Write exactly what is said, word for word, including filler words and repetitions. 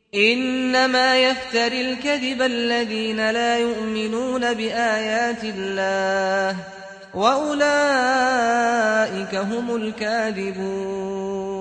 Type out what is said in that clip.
إنما يفتري الكذب الذين لا يؤمنون بآيات الله وأولئك هم الكاذبون.